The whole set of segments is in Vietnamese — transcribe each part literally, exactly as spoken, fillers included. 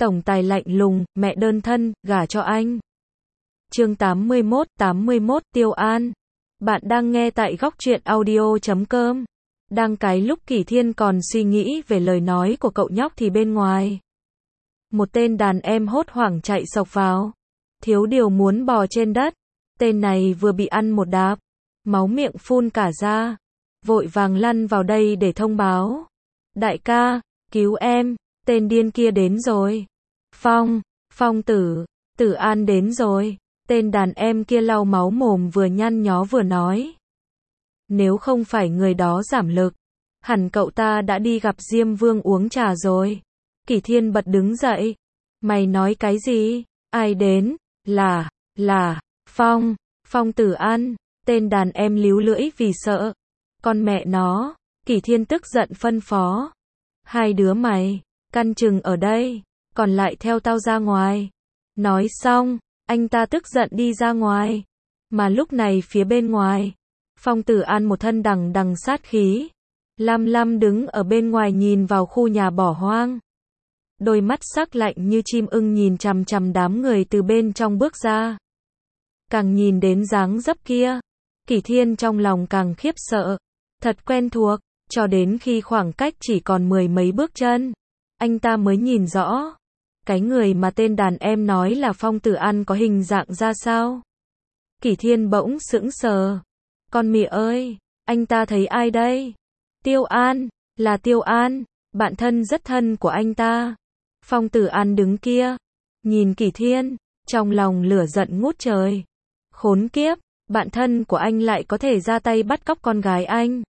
Tổng tài lạnh lùng, mẹ đơn thân, gả cho anh. Chương tám mươi mốt, tám mươi mốt, Tiêu An. Bạn đang nghe tại góc truyện audio chấm com. Đang cái lúc Kỷ Thiên còn suy nghĩ về lời nói của cậu nhóc thì bên ngoài, một tên đàn em hốt hoảng chạy xộc vào. Thiếu điều muốn bò trên đất. Tên này vừa bị ăn một đạp, máu miệng phun cả ra. Vội vàng lăn vào đây để thông báo. Đại ca, cứu em, tên điên kia đến rồi. Phong, Phong tử, Tử An đến rồi. Tên đàn em kia lau máu mồm vừa nhăn nhó vừa nói. Nếu không phải người đó giảm lực, hẳn cậu ta đã đi gặp Diêm Vương uống trà rồi. Kỷ Thiên bật đứng dậy. Mày nói cái gì? Ai đến? Là, là, Phong, Phong Tử An. Tên đàn em líu lưỡi vì sợ. Con mẹ nó, Kỷ Thiên tức giận phân phó. Hai đứa mày, căn chừng ở đây, còn lại theo tao ra ngoài. Nói xong, anh ta tức giận đi ra ngoài. Mà lúc này phía bên ngoài, Phong Tử An một thân đằng đằng sát khí, lam lam đứng ở bên ngoài nhìn vào khu nhà bỏ hoang. Đôi mắt sắc lạnh như chim ưng nhìn chằm chằm đám người từ bên trong bước ra. Càng nhìn đến dáng dấp kia, Kỷ Thiên trong lòng càng khiếp sợ. Thật quen thuộc, cho đến khi khoảng cách chỉ còn mười mấy bước chân, anh ta mới nhìn rõ. Cái người mà tên đàn em nói là Phong Tử An có hình dạng ra sao? Kỷ Thiên bỗng sững sờ. Con mẹ ơi, anh ta thấy ai đây? Tiêu An, là Tiêu An, bạn thân rất thân của anh ta. Phong Tử An đứng kia, nhìn Kỷ Thiên, trong lòng lửa giận ngút trời. Khốn kiếp, bạn thân của anh lại có thể ra tay bắt cóc con gái anh.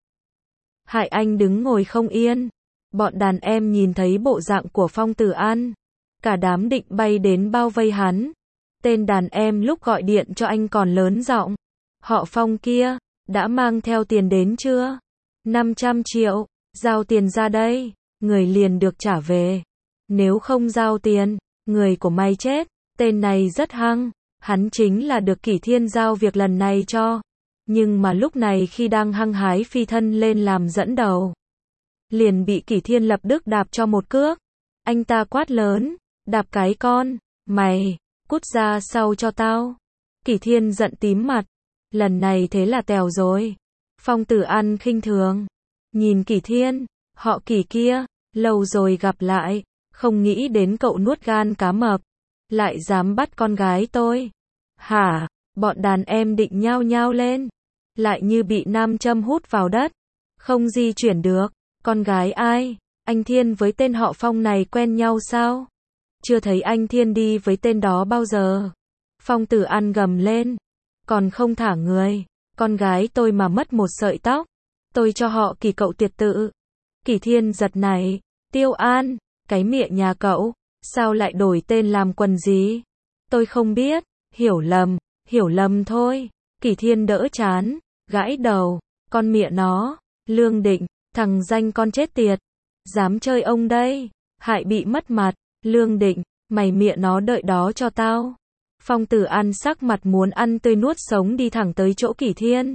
Hại anh đứng ngồi không yên. Bọn đàn em nhìn thấy bộ dạng của Phong Tử An, cả đám định bay đến bao vây hắn. Tên đàn em lúc gọi điện cho anh còn lớn giọng. Họ Phong kia, đã mang theo tiền đến chưa? năm trăm triệu, giao tiền ra đây, người liền được trả về. Nếu không giao tiền, người của mày chết. Tên này rất hăng, hắn chính là được Kỷ Thiên giao việc lần này cho. Nhưng mà lúc này khi đang hăng hái phi thân lên làm dẫn đầu, liền bị Kỷ Thiên lập tức đạp cho một cước. Anh ta quát lớn, đạp cái con, mày, cút ra sau cho tao. Kỷ Thiên giận tím mặt, lần này thế là tèo rồi. Phong Tử An khinh thường, nhìn Kỷ Thiên, họ Kỷ kia, lâu rồi gặp lại, không nghĩ đến cậu nuốt gan cá mập, lại dám bắt con gái tôi. Hả, bọn đàn em định nhao nhao lên, lại như bị nam châm hút vào đất, không di chuyển được. Con gái ai? Anh Thiên với tên họ Phong này quen nhau sao? Chưa thấy anh Thiên đi với tên đó bao giờ. Phong Tử An gầm lên, còn không thả người. Con gái tôi mà mất một sợi tóc, tôi cho họ Kỷ cậu tuyệt tự. Kỷ Thiên giật nảy, Tiêu An, cái mẹ nhà cậu, sao lại đổi tên làm quần gì? Tôi không biết, hiểu lầm, hiểu lầm thôi. Kỷ Thiên đỡ chán, gãi đầu, con mẹ nó, Lương Định, thằng danh con chết tiệt, dám chơi ông đây, hại bị mất mặt. Lương Định, mày mẹ nó đợi đó cho tao. Phong Tử An sắc mặt muốn ăn tươi nuốt sống đi thẳng tới chỗ Kỷ Thiên.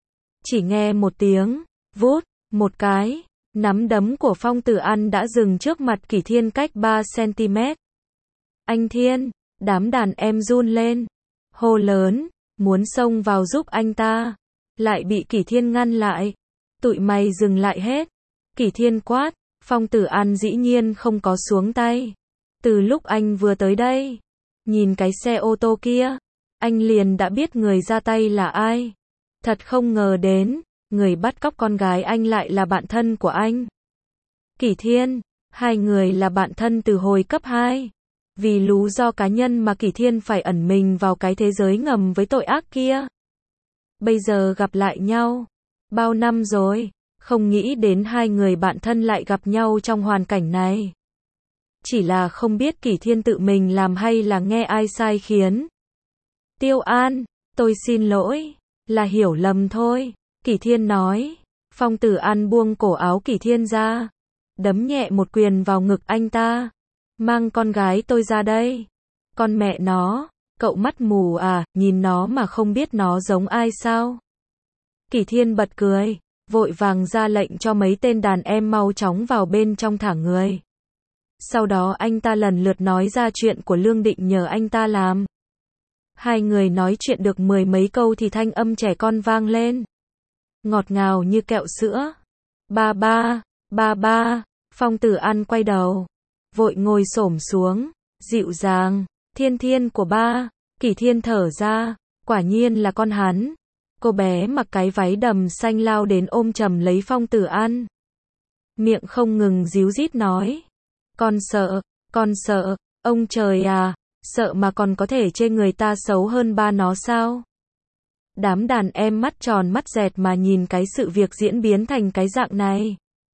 Chỉ nghe một tiếng, vút, một cái, nắm đấm của Phong Tử An đã dừng trước mặt Kỷ Thiên cách ba xăng-ti-mét. Anh Thiên, đám đàn em run lên, hô lớn, muốn xông vào giúp anh ta, lại bị Kỷ Thiên ngăn lại. Tụi mày dừng lại hết. Kỷ Thiên quát. Phong Tử An dĩ nhiên không có xuống tay. Từ lúc anh vừa tới đây, nhìn cái xe ô tô kia, anh liền đã biết người ra tay là ai. Thật không ngờ đến, người bắt cóc con gái anh lại là bạn thân của anh. Kỷ Thiên, hai người là bạn thân từ hồi cấp hai. Vì lý do cá nhân mà Kỷ Thiên phải ẩn mình vào cái thế giới ngầm với tội ác kia. Bây giờ gặp lại nhau, bao năm rồi, không nghĩ đến hai người bạn thân lại gặp nhau trong hoàn cảnh này. Chỉ là không biết Kỷ Thiên tự mình làm hay là nghe ai sai khiến. Tiêu An, tôi xin lỗi, là hiểu lầm thôi. Kỷ Thiên nói. Phong Tử An buông cổ áo Kỷ Thiên ra, đấm nhẹ một quyền vào ngực anh ta. Mang con gái tôi ra đây. Con mẹ nó, cậu mắt mù à, nhìn nó mà không biết nó giống ai sao? Kỷ Thiên bật cười, vội vàng ra lệnh cho mấy tên đàn em mau chóng vào bên trong thả người. Sau đó anh ta lần lượt nói ra chuyện của Lương Định nhờ anh ta làm. Hai người nói chuyện được mười mấy câu thì thanh âm trẻ con vang lên. Ngọt ngào như kẹo sữa. Ba ba, ba ba, Phong Tử An quay đầu. Vội ngồi xổm xuống. Dịu dàng, Thiên Thiên của ba. Kỷ Thiên thở ra. Quả nhiên là con hắn. Cô bé mặc cái váy đầm xanh lao đến ôm chầm lấy Phong Tử An. Miệng không ngừng díu dít nói. Con sợ, con sợ, ông trời à, sợ mà còn có thể chê người ta xấu hơn ba nó sao? Đám đàn em mắt tròn mắt dẹt mà nhìn cái sự việc diễn biến thành cái dạng này.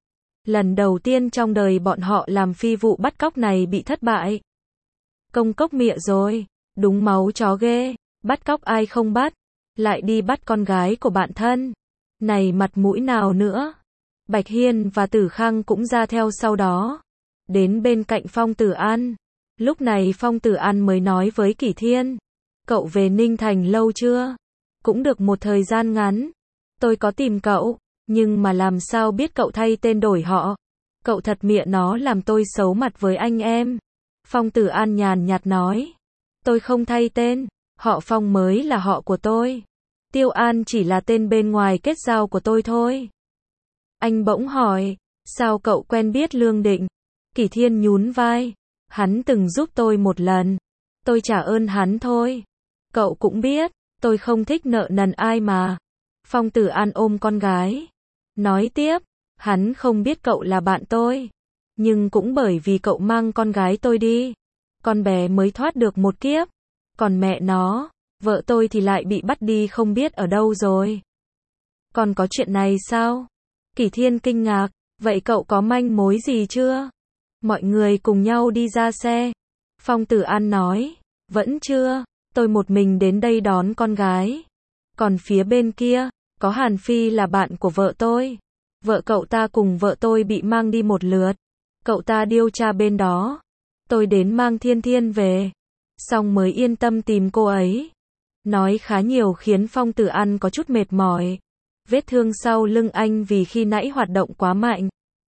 Lần đầu tiên trong đời bọn họ làm phi vụ bắt cóc này bị thất bại. Công cốc mịa rồi, đúng máu chó ghê, bắt cóc ai không bắt, lại đi bắt con gái của bạn thân. Này mặt mũi nào nữa? Bạch Hiên và Tử Khang cũng ra theo sau đó. Đến bên cạnh Phong Tử An. Lúc này Phong Tử An mới nói với Kỷ Thiên. Cậu về Ninh Thành lâu chưa? Cũng được một thời gian ngắn. Tôi có tìm cậu, nhưng mà làm sao biết cậu thay tên đổi họ. Cậu thật mịa nó làm tôi xấu mặt với anh em. Phong Tử An nhàn nhạt nói. Tôi không thay tên, họ Phong mới là họ của tôi. Tiêu An chỉ là tên bên ngoài kết giao của tôi thôi. Anh bỗng hỏi, sao cậu quen biết Lương Định? Kỷ Thiên nhún vai, hắn từng giúp tôi một lần. Tôi trả ơn hắn thôi. Cậu cũng biết, tôi không thích nợ nần ai mà. Phong Tử An ôm con gái. Nói tiếp, hắn không biết cậu là bạn tôi. Nhưng cũng bởi vì cậu mang con gái tôi đi. Con bé mới thoát được một kiếp. Còn mẹ nó, vợ tôi thì lại bị bắt đi không biết ở đâu rồi. Còn có chuyện này sao? Kỷ Thiên kinh ngạc, vậy cậu có manh mối gì chưa? Mọi người cùng nhau đi ra xe. Phong Tử An nói, vẫn chưa, tôi một mình đến đây đón con gái. Còn phía bên kia, có Hàn Phi là bạn của vợ tôi. Vợ cậu ta cùng vợ tôi bị mang đi một lượt. Cậu ta điều tra bên đó. Tôi đến mang Thiên Thiên về. Xong mới yên tâm tìm cô ấy. Nói khá nhiều khiến Phong Tử An có chút mệt mỏi. Vết thương sau lưng anh vì khi nãy hoạt động quá mạnh.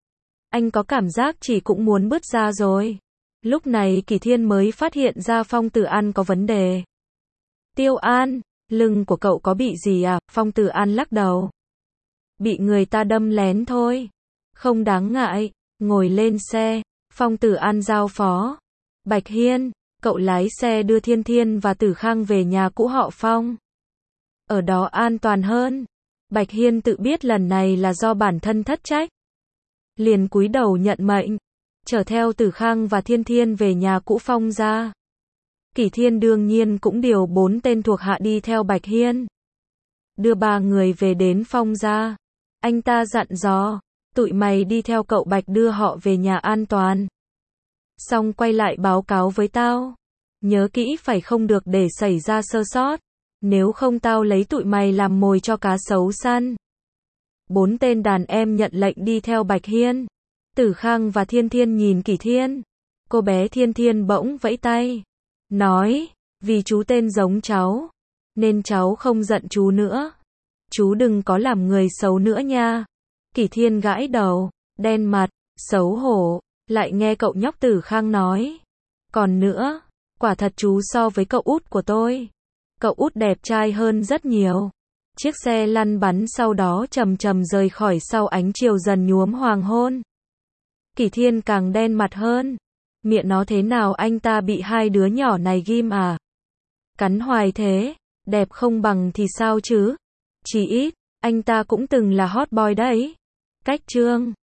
Anh có cảm giác chỉ cũng muốn bứt ra rồi. Lúc này Kỷ Thiên mới phát hiện ra Phong Tử An có vấn đề. Tiêu An, lưng của cậu có bị gì à? Phong Tử An lắc đầu. Bị người ta đâm lén thôi. Không đáng ngại, ngồi lên xe. Phong Tử An giao phó. Bạch Hiên, cậu lái xe đưa Thiên Thiên và Tử Khang về nhà cũ họ Phong. Ở đó an toàn hơn. Bạch Hiên tự biết lần này là do bản thân thất trách. Liền cúi đầu nhận mệnh, chở theo Tử Khang và Thiên Thiên về nhà cũ Phong ra. Kỷ Thiên đương nhiên cũng điều bốn tên thuộc hạ đi theo Bạch Hiên. Đưa ba người về đến Phong ra. Anh ta dặn dò, tụi mày đi theo cậu Bạch đưa họ về nhà an toàn. Xong quay lại báo cáo với tao. Nhớ kỹ phải không được để xảy ra sơ sót. Nếu không tao lấy tụi mày làm mồi cho cá sấu săn. Bốn tên đàn em nhận lệnh đi theo Bạch Hiên. Tử Khang và Thiên Thiên nhìn Kỷ Thiên. Cô bé Thiên Thiên bỗng vẫy tay. Nói, vì chú tên giống cháu. Nên cháu không giận chú nữa. Chú đừng có làm người xấu nữa nha. Kỷ Thiên gãi đầu, đen mặt, xấu hổ. Lại nghe cậu nhóc Tử Khang nói. Còn nữa, quả thật chú so với cậu út của tôi. Cậu út đẹp trai hơn rất nhiều. Chiếc xe lăn bánh sau đó chậm chậm rời khỏi sau ánh chiều dần nhuốm hoàng hôn. Kỷ Thiên càng đen mặt hơn. Miệng nó thế nào anh ta bị hai đứa nhỏ này ghim à? Cắn hoài thế, đẹp không bằng thì sao chứ? Chỉ ít, anh ta cũng từng là hot boy đấy. Cách chương